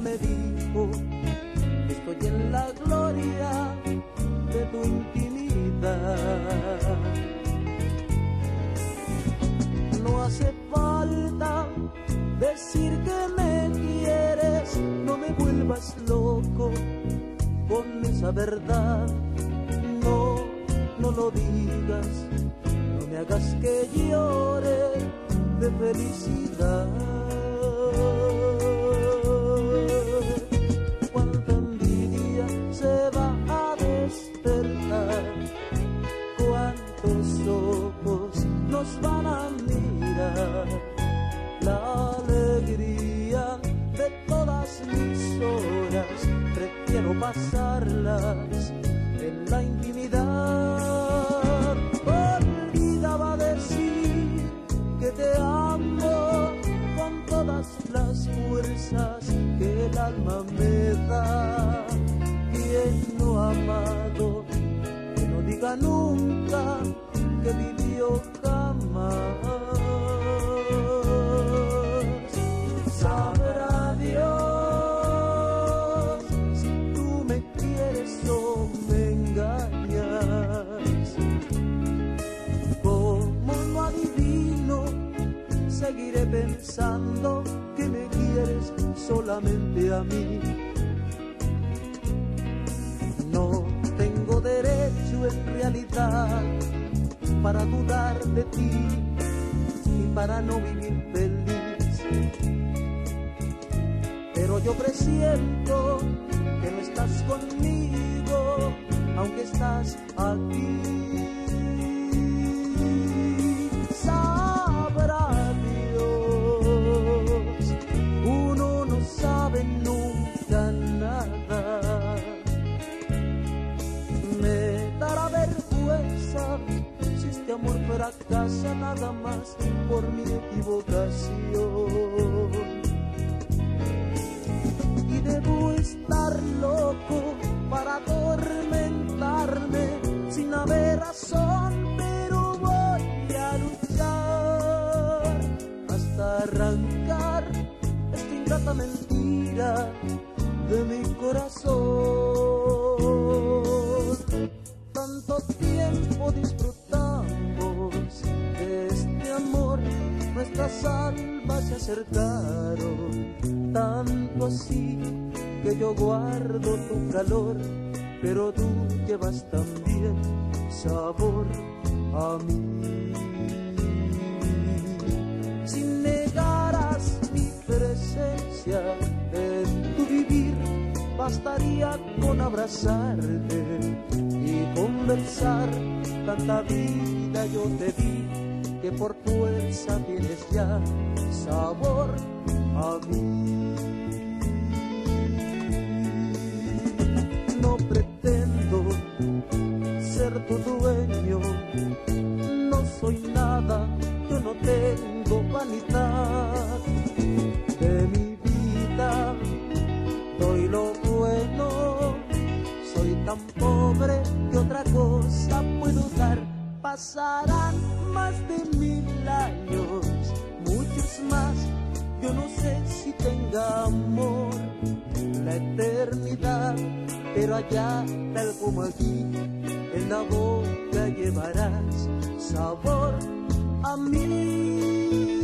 me dijo, estoy en la gloria de tu intimidad. No hace falta decir que me quieres, no me vuelvas loco con esa verdad. No, no lo digas, no me hagas que llore de felicidad. Cuánta envidia se va a despertar, cuántos ojos nos van a mirar. La alegría de todas mis horas prefiero pasarlas en la intimidad. Olvidaba decir que te amo con todas las fuerzas que el alma me da. Quien no ha amado, que no diga nunca que vivió jamás. Sabrá Dios si tú me quieres o me engañas. Como no adivino, seguiré pensando que me quieres solamente a mí. No tengo derecho en realidad para dudar de ti y para no vivir feliz. Pero yo presiento que no estás conmigo, aunque estás aquí. Sabrá Dios, uno no sabe nunca nada. Me dará vergüenza si este amor fracasa nada más por mi equivocación. Debo estar loco para atormentarme sin haber razón, pero voy a luchar hasta arrancar esta ingrata mentira de mi corazón. Tanto tiempo disfrutamos de este amor, nuestras almas se acercaron, tanto así que yo guardo tu calor, pero tú llevas también sabor a mí. Si negaras mi presencia en tu vivir, bastaría con abrazarte y conversar. Tanta vida yo te di que por fuerza tienes ya sabor a mí. No pretendo ser tu dueño, no soy nada, yo no tengo vanidad. De mi vida doy lo bueno, soy tan pobre que otra cosa puedo dar. Pasarán más de 1000 años, muchos más, yo no sé si tenga amor la eternidad, pero allá, tal como aquí, en la boca llevarás sabor a mí.